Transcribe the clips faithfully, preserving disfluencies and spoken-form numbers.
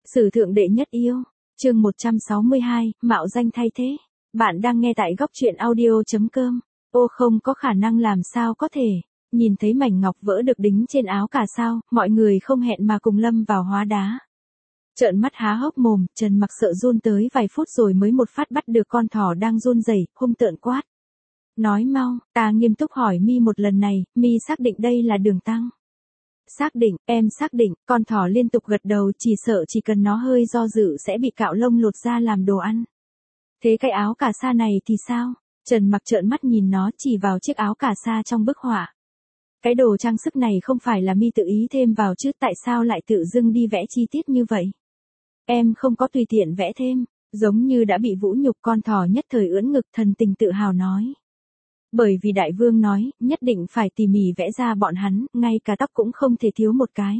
Sử thượng đệ nhất yêu, chương một trăm sáu mươi hai, mạo danh thay thế. Bạn đang nghe tại góc truyện audio.com. Ô không có khả năng làm sao có thể. Nhìn thấy mảnh ngọc vỡ được đính trên áo cà sao, mọi người không hẹn mà cùng lâm vào hóa đá. Trợn mắt há hốc mồm, Trần Mặc sợ run tới vài phút rồi mới một phát bắt được con thỏ đang run rẩy, hung tợn quát. Nói mau, ta nghiêm túc hỏi mi một lần này, mi xác định đây là Đường Tăng. Xác định, em xác định, con thỏ liên tục gật đầu, chỉ sợ chỉ cần nó hơi do dự sẽ bị cạo lông lột ra làm đồ ăn. Thế cái áo cà sa này thì sao? Trần Mặc trợn mắt nhìn nó chỉ vào chiếc áo cà sa trong bức họa. Cái đồ trang sức này không phải là mi tự ý thêm vào chứ, tại sao lại tự dưng đi vẽ chi tiết như vậy? Em không có tùy tiện vẽ thêm, giống như đã bị vũ nhục, con thỏ nhất thời ưỡn ngực thần tình tự hào nói. Bởi vì đại vương nói, nhất định phải tỉ mỉ vẽ ra bọn hắn, ngay cả tóc cũng không thể thiếu một cái.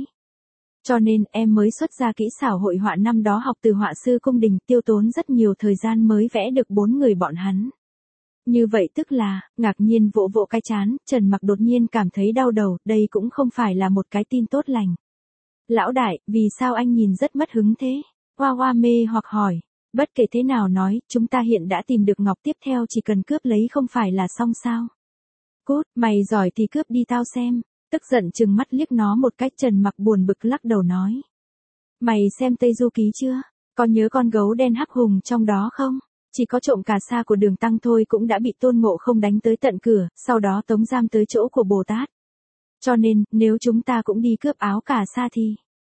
Cho nên em mới xuất ra kỹ xảo hội họa năm đó học từ họa sư cung đình, tiêu tốn rất nhiều thời gian mới vẽ được bốn người bọn hắn. Như vậy tức là, ngạc nhiên vỗ vỗ cái chán, Trần Mặc đột nhiên cảm thấy đau đầu, đây cũng không phải là một cái tin tốt lành. Lão đại, vì sao anh nhìn rất mất hứng thế? Hoa Hoa mê hoặc hỏi. Bất kể thế nào nói, chúng ta hiện đã tìm được ngọc, tiếp theo chỉ cần cướp lấy không phải là xong sao? Cút, mày giỏi thì cướp đi tao xem. Tức giận trừng mắt liếc nó một cách, Trần Mặc buồn bực lắc đầu nói. Mày xem Tây Du Ký chưa? Có nhớ con gấu đen hắc hùng trong đó không? Chỉ có trộm cà sa của Đường Tăng thôi cũng đã bị Tôn Ngộ Không đánh tới tận cửa, sau đó tống giam tới chỗ của Bồ Tát. Cho nên, nếu chúng ta cũng đi cướp áo cà sa thì...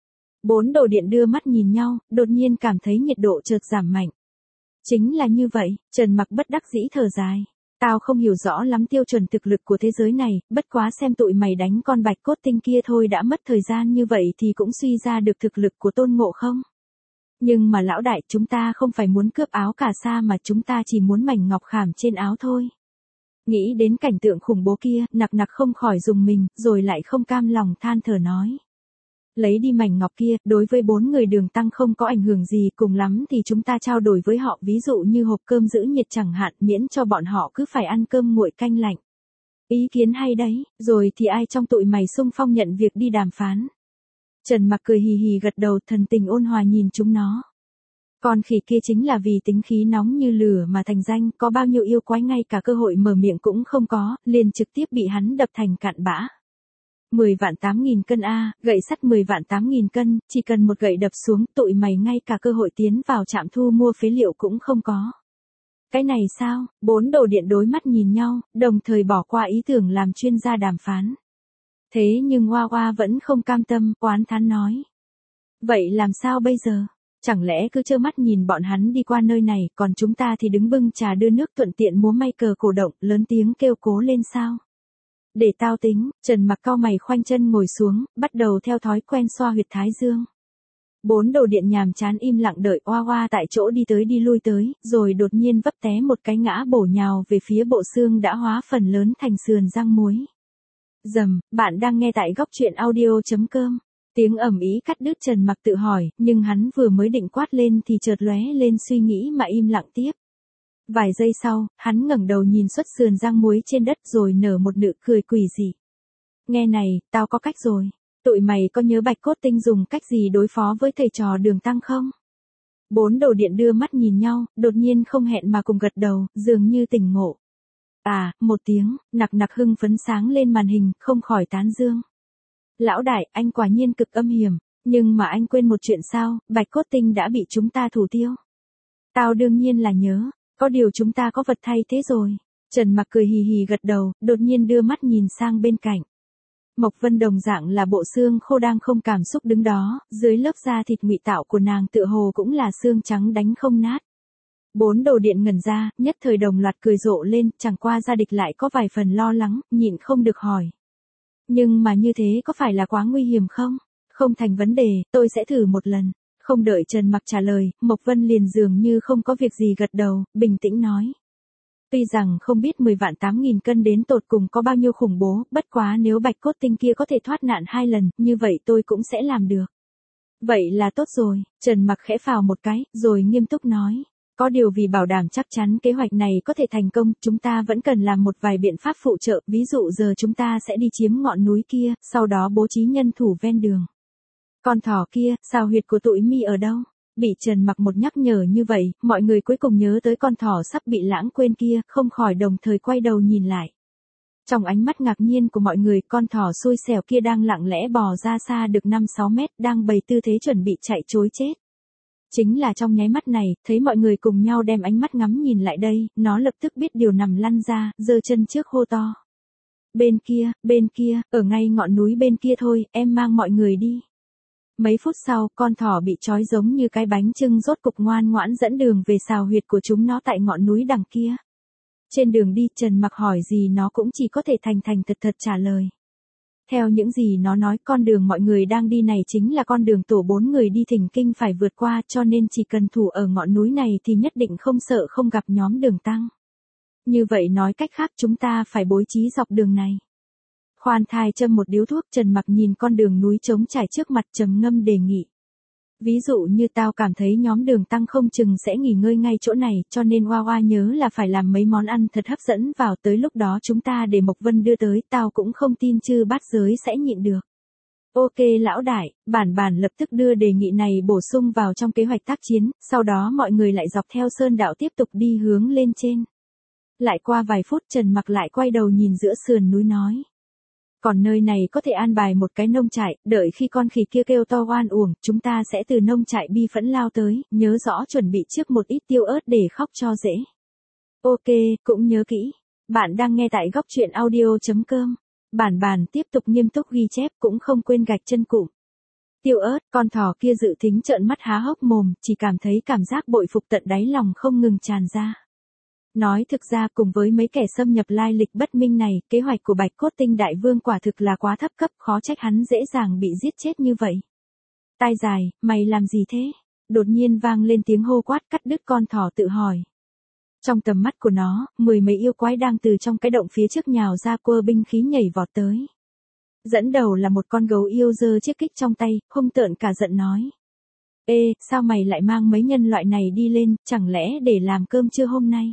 Bốn đồ điện đưa mắt nhìn nhau, đột nhiên cảm thấy nhiệt độ chợt giảm mạnh. Chính là như vậy, Trần Mặc bất đắc dĩ thở dài. Tao không hiểu rõ lắm tiêu chuẩn thực lực của thế giới này, bất quá xem tụi mày đánh con bạch cốt tinh kia thôi đã mất thời gian như vậy thì cũng suy ra được thực lực của Tôn Ngộ Không. Nhưng mà lão đại, chúng ta không phải muốn cướp áo cà sa mà chúng ta chỉ muốn mảnh ngọc khảm trên áo thôi. Nghĩ đến cảnh tượng khủng bố kia, nặc nặc không khỏi rùng mình, rồi lại không cam lòng than thở nói. Lấy đi mảnh ngọc kia, đối với bốn người Đường Tăng không có ảnh hưởng gì, cùng lắm thì chúng ta trao đổi với họ, ví dụ như hộp cơm giữ nhiệt chẳng hạn, miễn cho bọn họ cứ phải ăn cơm nguội canh lạnh. Ý kiến hay đấy, rồi thì ai trong tụi mày xung phong nhận việc đi đàm phán? Trần Mặc cười hì hì gật đầu, thần tình ôn hòa nhìn chúng nó. Con khỉ kia chính là vì tính khí nóng như lửa mà thành danh, có bao nhiêu yêu quái ngay cả cơ hội mở miệng cũng không có, liền trực tiếp bị hắn đập thành cạn bã. mười vạn tám nghìn cân a, gậy sắt mười vạn tám nghìn cân, chỉ cần một gậy đập xuống, tụi mày ngay cả cơ hội tiến vào trạm thu mua phế liệu cũng không có. Cái này sao? Bốn đồ điện đối mắt nhìn nhau, đồng thời bỏ qua ý tưởng làm chuyên gia đàm phán. Thế nhưng Hoa Hoa vẫn không cam tâm, oán thán nói. Vậy làm sao bây giờ? Chẳng lẽ cứ trơ mắt nhìn bọn hắn đi qua nơi này, còn chúng ta thì đứng bưng trà đưa nước thuận tiện múa may cờ cổ động, lớn tiếng kêu cố lên sao? Để tao tính, Trần Mặc cau mày khoanh chân ngồi xuống, bắt đầu theo thói quen xoa huyệt thái dương. Bốn đồ điện nhàm chán im lặng đợi Hoa Hoa tại chỗ đi tới đi lui tới, rồi đột nhiên vấp té một cái ngã bổ nhào về phía bộ xương đã hóa phần lớn thành sườn rang muối. Dầm, bạn đang nghe tại góc truyện audio.com. Tiếng ầm ĩ cắt đứt, Trần Mặc tự hỏi, nhưng hắn vừa mới định quát lên thì chợt lóe lên suy nghĩ mà im lặng tiếp. Vài giây sau, hắn ngẩng đầu nhìn xuất sườn rang muối trên đất rồi nở một nụ cười quỷ dị. Nghe này, tao có cách rồi. Tụi mày có nhớ bạch cốt tinh dùng cách gì đối phó với thầy trò Đường Tăng không? Bốn đồ điện đưa mắt nhìn nhau, đột nhiên không hẹn mà cùng gật đầu, dường như tỉnh ngộ. À, một tiếng, nặc nặc hưng phấn sáng lên màn hình, không khỏi tán dương. Lão đại, anh quả nhiên cực âm hiểm, nhưng mà anh quên một chuyện sao, bạch cốt tinh đã bị chúng ta thủ tiêu. Tao đương nhiên là nhớ. Có điều chúng ta có vật thay thế rồi. Trần Mặc cười hì hì gật đầu, đột nhiên đưa mắt nhìn sang bên cạnh. Mộc Vân đồng dạng là bộ xương khô đang không cảm xúc đứng đó, dưới lớp da thịt ngụy tạo của nàng tựa hồ cũng là xương trắng đánh không nát. Bốn đồ điện ngẩn ra, nhất thời đồng loạt cười rộ lên, chẳng qua gia địch lại có vài phần lo lắng, nhịn không được hỏi. Nhưng mà như thế có phải là quá nguy hiểm không? Không thành vấn đề, tôi sẽ thử một lần. Không đợi Trần Mặc trả lời, Mộc Vân liền dường như không có việc gì gật đầu, bình tĩnh nói. Tuy rằng không biết mười vạn tám nghìn cân đến tột cùng có bao nhiêu khủng bố, bất quá nếu bạch cốt tinh kia có thể thoát nạn hai lần, như vậy tôi cũng sẽ làm được. Vậy là tốt rồi, Trần Mặc khẽ phào một cái, rồi nghiêm túc nói. Có điều vì bảo đảm chắc chắn kế hoạch này có thể thành công, chúng ta vẫn cần làm một vài biện pháp phụ trợ, ví dụ giờ chúng ta sẽ đi chiếm ngọn núi kia, sau đó bố trí nhân thủ ven đường. Con thỏ kia, sao huyệt của tụi mi ở đâu? Bị Trần Mặc một nhắc nhở như vậy, mọi người cuối cùng nhớ tới con thỏ sắp bị lãng quên kia, không khỏi đồng thời quay đầu nhìn lại. Trong ánh mắt ngạc nhiên của mọi người, con thỏ xui xẻo kia đang lặng lẽ bò ra xa được năm sáu mét, đang bày tư thế chuẩn bị chạy trối chết. Chính là trong nháy mắt này, thấy mọi người cùng nhau đem ánh mắt ngắm nhìn lại đây, nó lập tức biết điều nằm lăn ra, giơ chân trước hô to. Bên kia, bên kia, ở ngay ngọn núi bên kia thôi, em mang mọi người đi. Mấy phút sau, con thỏ bị trói giống như cái bánh chưng rốt cục ngoan ngoãn dẫn đường về xào huyệt của chúng nó tại ngọn núi đằng kia. Trên đường đi, Trần Mặc hỏi gì nó cũng chỉ có thể thành thành thật thật trả lời. Theo những gì nó nói, con đường mọi người đang đi này chính là con đường tổ bốn người đi thỉnh kinh phải vượt qua, cho nên chỉ cần thủ ở ngọn núi này thì nhất định không sợ không gặp nhóm Đường Tăng. Như vậy nói cách khác chúng ta phải bố trí dọc đường này. Khoan thai châm một điếu thuốc, Trần Mặc nhìn con đường núi trống trải trước mặt trầm ngâm đề nghị. Ví dụ như tao cảm thấy nhóm Đường Tăng không chừng sẽ nghỉ ngơi ngay chỗ này, cho nên Hoa Hoa nhớ là phải làm mấy món ăn thật hấp dẫn vào, tới lúc đó chúng ta để Mộc Vân đưa tới, tao cũng không tin chư bát giới sẽ nhịn được. Ok lão đại, bản bản lập tức đưa đề nghị này bổ sung vào trong kế hoạch tác chiến, sau đó mọi người lại dọc theo sơn đạo tiếp tục đi hướng lên trên. Lại qua vài phút, Trần Mặc lại quay đầu nhìn giữa sườn núi nói. Còn nơi này có thể an bài một cái nông trại, đợi khi con khỉ kia kêu to oan uổng, chúng ta sẽ từ nông trại bi phẫn lao tới, nhớ rõ chuẩn bị trước một ít tiêu ớt để khóc cho dễ. Ok, cũng nhớ kỹ. Bạn đang nghe tại góc truyện audio.com. Bản bản tiếp tục nghiêm túc ghi chép, cũng không quên gạch chân cụm. Tiêu ớt, con thỏ kia dự tính trợn mắt há hốc mồm, chỉ cảm thấy cảm giác bội phục tận đáy lòng không ngừng tràn ra. Nói thực ra cùng với mấy kẻ xâm nhập lai lịch bất minh này, kế hoạch của Bạch Cốt Tinh Đại Vương quả thực là quá thấp cấp, khó trách hắn dễ dàng bị giết chết như vậy. Tai dài, mày làm gì thế? Đột nhiên vang lên tiếng hô quát cắt đứt con thỏ tự hỏi. Trong tầm mắt của nó, mười mấy yêu quái đang từ trong cái động phía trước nhào ra quơ binh khí nhảy vọt tới. Dẫn đầu là một con gấu yêu giơ chiếc kích trong tay, hung tợn cả giận nói. Ê, sao mày lại mang mấy nhân loại này đi lên, chẳng lẽ để làm cơm trưa hôm nay?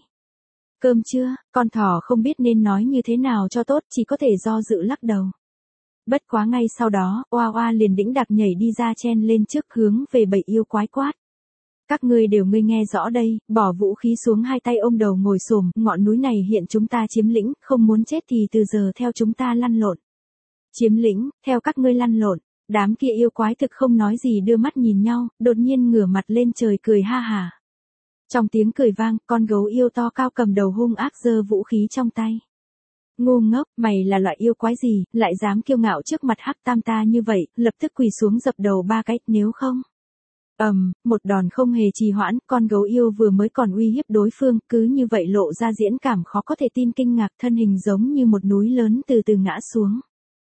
Cơm trưa, con thỏ không biết nên nói như thế nào cho tốt, chỉ có thể do dự lắc đầu. Bất quá ngay sau đó, Oa Oa liền đĩnh đạc nhảy đi ra chen lên trước hướng về bầy yêu quái quát. Các ngươi đều ngươi nghe rõ đây, bỏ vũ khí xuống, hai tay ôm đầu ngồi xổm, ngọn núi này hiện chúng ta chiếm lĩnh, không muốn chết thì từ giờ theo chúng ta lăn lộn. Chiếm lĩnh, theo các ngươi lăn lộn. Đám kia yêu quái thực không nói gì đưa mắt nhìn nhau, đột nhiên ngửa mặt lên trời cười ha hả. Trong tiếng cười vang, con gấu yêu to cao cầm đầu hung ác giơ vũ khí trong tay. Ngu ngốc, mày là loại yêu quái gì, lại dám kiêu ngạo trước mặt Hắc Tam ta như vậy, lập tức quỳ xuống dập đầu ba cái, nếu không. Ầm, um, một đòn không hề trì hoãn, con gấu yêu vừa mới còn uy hiếp đối phương, cứ như vậy lộ ra diễn cảm khó có thể tin kinh ngạc, thân hình giống như một núi lớn từ từ ngã xuống.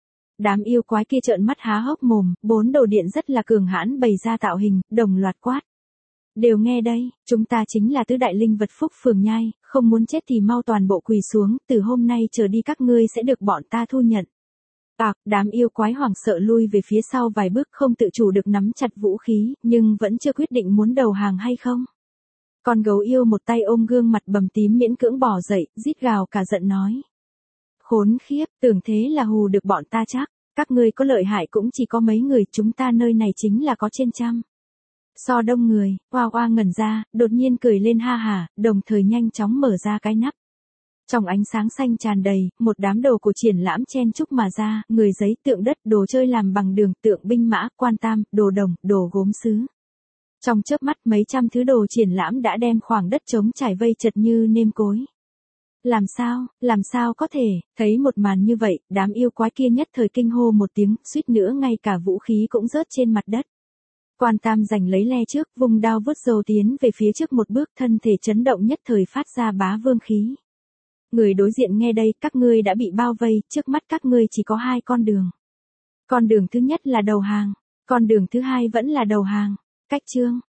Đám yêu quái kia trợn mắt há hốc mồm, bốn đầu điện rất là cường hãn bày ra tạo hình, đồng loạt quát. Đều nghe đây, chúng ta chính là tứ đại linh vật phúc phường nhai, không muốn chết thì mau toàn bộ quỳ xuống, từ hôm nay trở đi các ngươi sẽ được bọn ta thu nhận. À, đám yêu quái hoảng sợ lui về phía sau vài bước, không tự chủ được nắm chặt vũ khí, nhưng vẫn chưa quyết định muốn đầu hàng hay không. Con gấu yêu một tay ôm gương mặt bầm tím miễn cưỡng bò dậy, rít gào cả giận nói. Khốn khiếp, tưởng thế là hù được bọn ta chắc, các ngươi có lợi hại cũng chỉ có mấy người, chúng ta nơi này chính là có trên trăm. So đông người, Oa Oa ngẩn ra, đột nhiên cười lên ha hả, đồng thời nhanh chóng mở ra cái nắp. Trong ánh sáng xanh tràn đầy, một đám đồ của triển lãm chen chúc mà ra, người giấy, tượng đất, đồ chơi làm bằng đường, tượng binh mã, quan tam, đồ đồng, đồ gốm sứ. Trong chớp mắt mấy trăm thứ đồ triển lãm đã đem khoảng đất trống trải vây chật như nêm cối. Làm sao, làm sao có thể, thấy một màn như vậy, đám yêu quái kia nhất thời kinh hô một tiếng, suýt nữa ngay cả vũ khí cũng rớt trên mặt đất. Quan tam giành lấy le trước, vùng đao vứt dầu tiến về phía trước một bước, thân thể chấn động nhất thời phát ra bá vương khí. Người đối diện nghe đây, các ngươi đã bị bao vây, trước mắt các ngươi chỉ có hai con đường. Con đường thứ nhất là đầu hàng, con đường thứ hai vẫn là đầu hàng. Cách chương,